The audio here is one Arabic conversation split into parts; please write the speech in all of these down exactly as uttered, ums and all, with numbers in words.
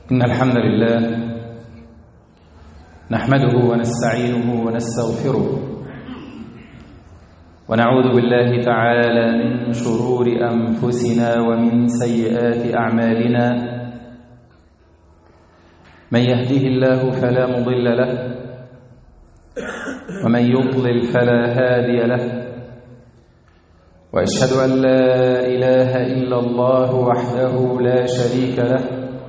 إن الحمد لله نحمده ونستعينه ونستغفره ونعوذ بالله تعالى من شرور أنفسنا ومن سيئات أعمالنا. من يهده الله فلا مضل له ومن يضلل فلا هادي له، وأشهد أن لا إله إلا الله وحده لا شريك له،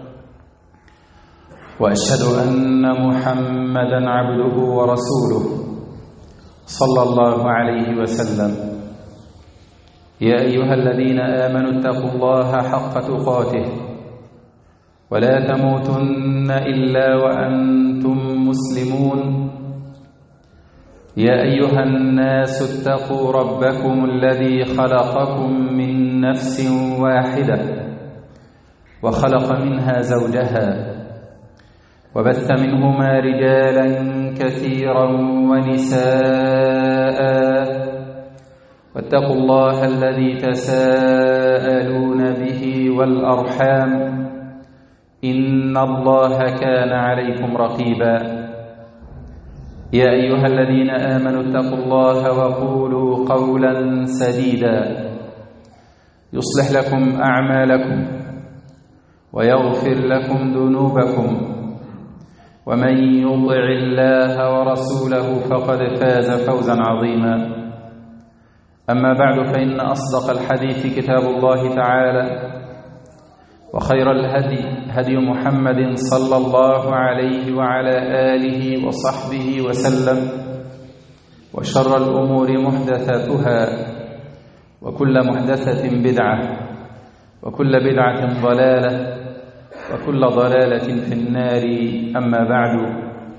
وأشهد أن محمدًا عبده ورسوله صلى الله عليه وسلم. يا أيها الذين آمنوا اتقوا الله حق تقاته ولا تموتن إلا وأنتم مسلمون. يا أيها الناس اتقوا ربكم الذي خلقكم من نفس واحدة وخلق منها زوجها وبث منهما رجالا كثيرا ونساء، واتقوا الله الذي تساءلون به والأرحام إن الله كان عليكم رقيبا. يا أيها الذين آمنوا اتقوا الله وقولوا قولا سديدا يصلح لكم أعمالكم ويغفر لكم ذنوبكم، ومن يطع الله ورسوله فقد فاز فوزا عظيما. أما بعد، فإن أصدق الحديث كتاب الله تعالى، وخير الهدي هدي محمد صلى الله عليه وعلى آله وصحبه وسلم، وشر الأمور محدثاتها، وكل محدثة بدعة، وكل بدعة ضلالة، وكل ضلالة في النار. أما بعد،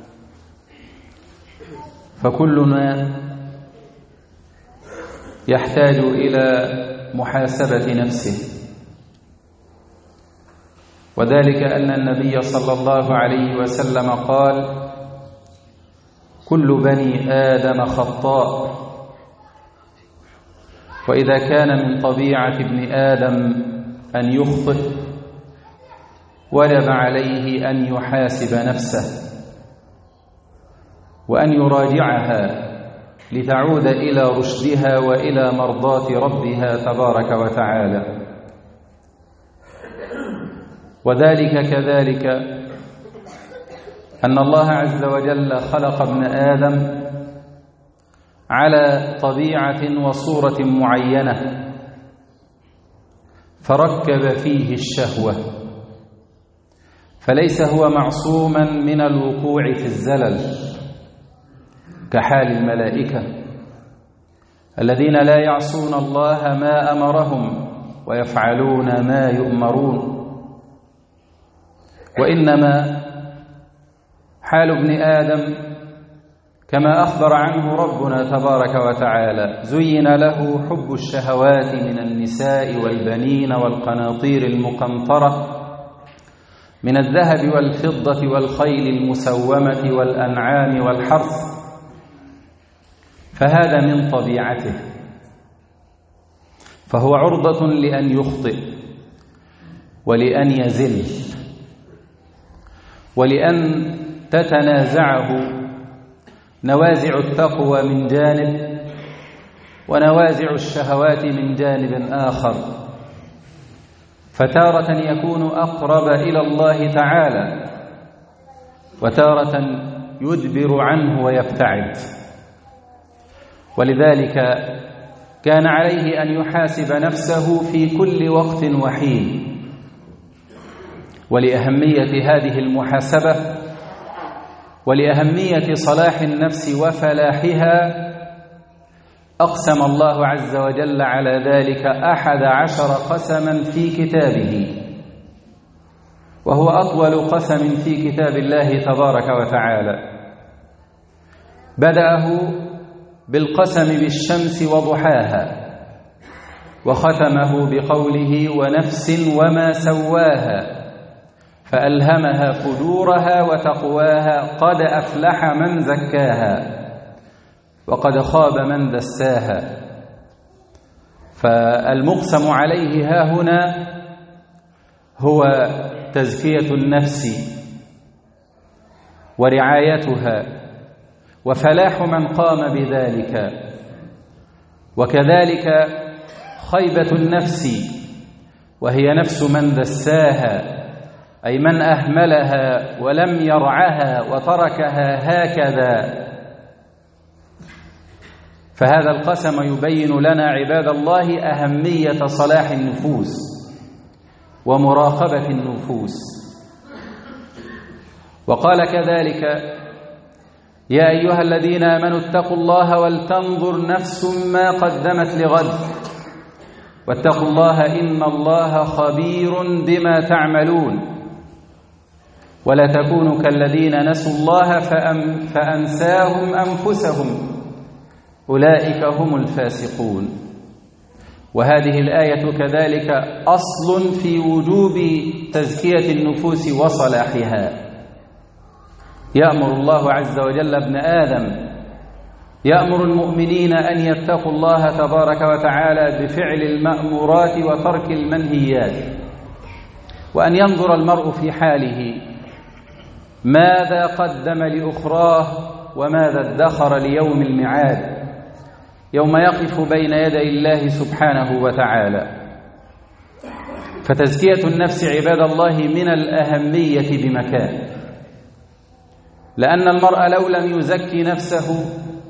فكلنا يحتاج إلى محاسبة نفسه، وذلك أن النبي صلى الله عليه وسلم قال: كل بني آدم خطاء، وإذا كان من طبيعة ابن آدم أن يخطئ وجب عليه أن يحاسب نفسه وأن يراجعها لتعود إلى رشدها وإلى مرضاة ربها تبارك وتعالى. وذلك كذلك أن الله عز وجل خلق ابن آدم على طبيعة وصورة معينة، فركب فيه الشهوة، فليس هو معصوما من الوقوع في الزلل كحال الملائكة الذين لا يعصون الله ما أمرهم ويفعلون ما يؤمرون، وإنما حال ابن آدم كما أخبر عنه ربنا تبارك وتعالى: زين له حب الشهوات من النساء والبنين والقناطير المقنطرة من الذهب والفضة والخيل المسومة والأنعام والحرث، فهذا من طبيعته، فهو عرضة لأن يخطئ ولأن يزل ولأن تتنازعه نوازع التقوى من جانب ونوازع الشهوات من جانب آخر، فتارة يكون أقرب إلى الله تعالى وتارة يدبر عنه ويبتعد. ولذلك كان عليه أن يحاسب نفسه في كل وقت وحين. ولأهمية هذه المحاسبة ولأهمية صلاح النفس وفلاحها أقسم الله عز وجل على ذلك أحد عشر قسما في كتابه، وهو أطول قسم في كتاب الله تبارك وتعالى. بدأه بالقسم بالشمس وضحاها، وختمه بقوله: ونفس وما سواها فألهمها فجورها وتقواها قد أفلح من زكاها وقد خاب من دساها. فالمقسم عليه ها هنا هو تزكية النفس ورعايتها وفلاح من قام بذلك، وكذلك خيبة النفس وهي نفس من دساها، أي من أهملها ولم يرعها وتركها هكذا. فهذا القسم يبين لنا عباد الله أهمية صلاح النفوس ومراقبة النفوس. وقال كذلك: يا أيها الذين آمنوا اتقوا الله ولتنظر نفس ما قدمت لغد واتقوا الله إن الله خبير بما تعملون ولا تكونوا كالذين نسوا الله فأنساهم أنفسهم أولئك هم الفاسقون. وهذه الآية كذلك أصل في وجوب تزكية النفوس وصلاحها. يأمر الله عز وجل ابن آدم، يأمر المؤمنين أن يتقوا الله تبارك وتعالى بفعل المأمورات وترك المنهيات، وأن ينظر المرء في حاله ماذا قدم لأخراه وماذا ادخر ليوم الميعاد يوم يقف بين يدي الله سبحانه وتعالى. فتزكية النفس عباد الله من الأهمية بمكان، لأن المرء لو لم يزكي نفسه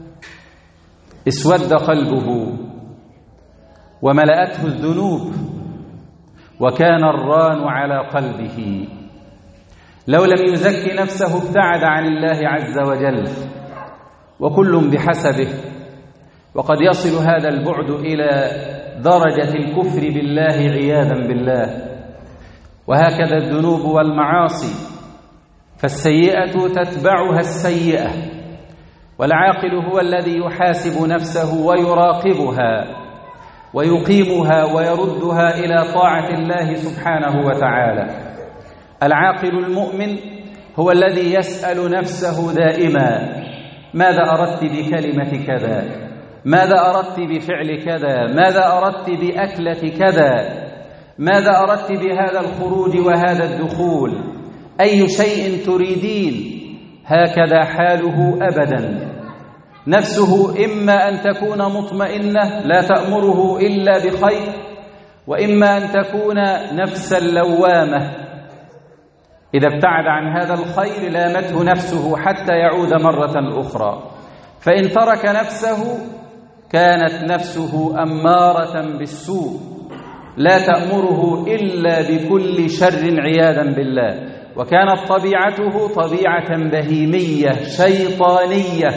اسود قلبه وملأته الذنوب وكان الران على قلبه. لو لم يزكي نفسه ابتعد عن الله عز وجل، وكل بحسبه، وقد يصل هذا البعد إلى درجة الكفر بالله عياذا بالله. وهكذا الذنوب والمعاصي، فالسيئة تتبعها السيئة، والعاقل هو الذي يحاسب نفسه ويراقبها ويقيمها ويردها إلى طاعة الله سبحانه وتعالى. العاقل المؤمن هو الذي يسأل نفسه دائما: ماذا أردت بكلمة كذا؟ ماذا أردت بفعل كذا؟ ماذا أردت بأكلة كذا؟ ماذا أردت بهذا الخروج وهذا الدخول؟ أي شيء تريدين؟ هكذا حاله أبدا. نفسه إما أن تكون مطمئنة لا تأمره إلا بخير، وإما أن تكون نفسا لوامة، إذا ابتعد عن هذا الخير لامته نفسه حتى يعود مرة أخرى. فإن ترك نفسه كانت نفسه أمارة بالسوء لا تأمره إلا بكل شر عياذا بالله، وكانت طبيعته طبيعة بهيمية شيطانية.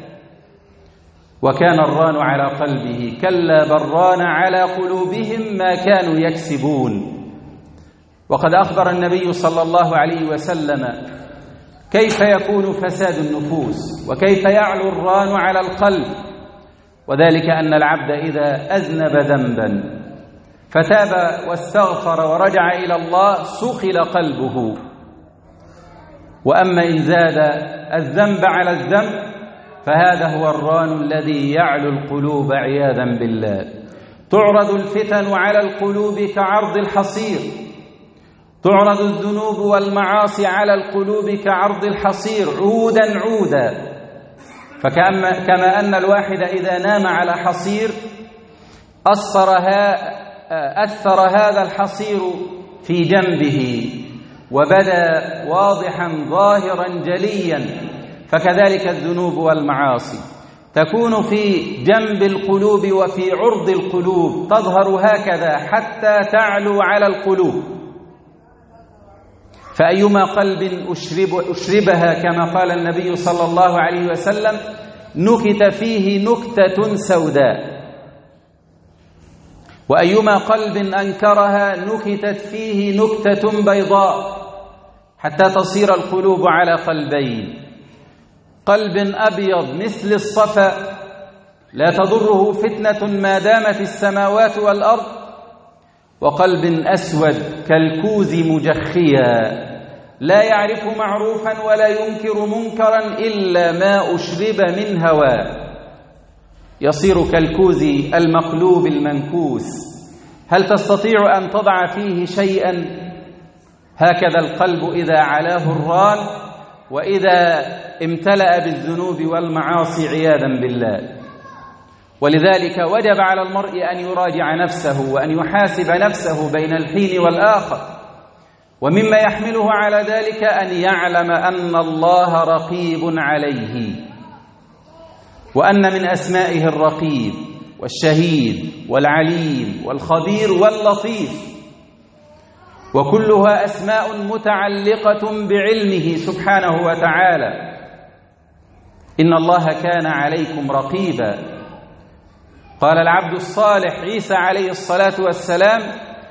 وكان الران على قلبه، كلا بل ران على قلوبهم ما كانوا يكسبون. وقد أخبر النبي صلى الله عليه وسلم كيف يكون فساد النفوس وكيف يعلو الران على القلب، وذلك أن العبد إذا أذنب ذنبا فتاب واستغفر ورجع إلى الله سخل قلبه. وأما إن زاد الذنب على الذنب فهذا هو الران الذي يعلو القلوب عياذا بالله. تعرض الفتن على القلوب كعرض الحصير، تعرض الذنوب والمعاصي على القلوب كعرض الحصير عودا عودا. فكما كما أن الواحد إذا نام على حصير أثرها أثر هذا الحصير في جنبه وبدا واضحا ظاهرا جليا، فكذلك الذنوب والمعاصي تكون في جنب القلوب وفي عرض القلوب، تظهر هكذا حتى تعلو على القلوب. فأيما قلب أشرب أشربها كما قال النبي صلى الله عليه وسلم نكت فيه نكتة سوداء، وأيما قلب أنكرها نكتت فيه نكتة بيضاء، حتى تصير القلوب على قلبين: قلب أبيض مثل الصفا لا تضره فتنة ما دامت السماوات والأرض، وقلب أسود كالكوز مجخيا لا يعرف معروفا ولا ينكر منكرا إلا ما أشرب من هواه، يصير كالكوز المقلوب المنكوس. هل تستطيع أن تضع فيه شيئا هكذا القلب إذا علاه الران وإذا امتلأ بالذنوب والمعاصي عياذا بالله. ولذلك وجب على المرء أن يراجع نفسه وأن يحاسب نفسه بين الحين والآخر، ومما يحمله على ذلك أن يعلم أن الله رقيب عليه، وأن من أسمائه الرقيب والشهيد والعليم والخبير واللطيف، وكلها أسماء متعلقة بعلمه سبحانه وتعالى. إن الله كان عليكم رقيبا. قال العبد الصالح عيسى عليه الصلاة والسلام: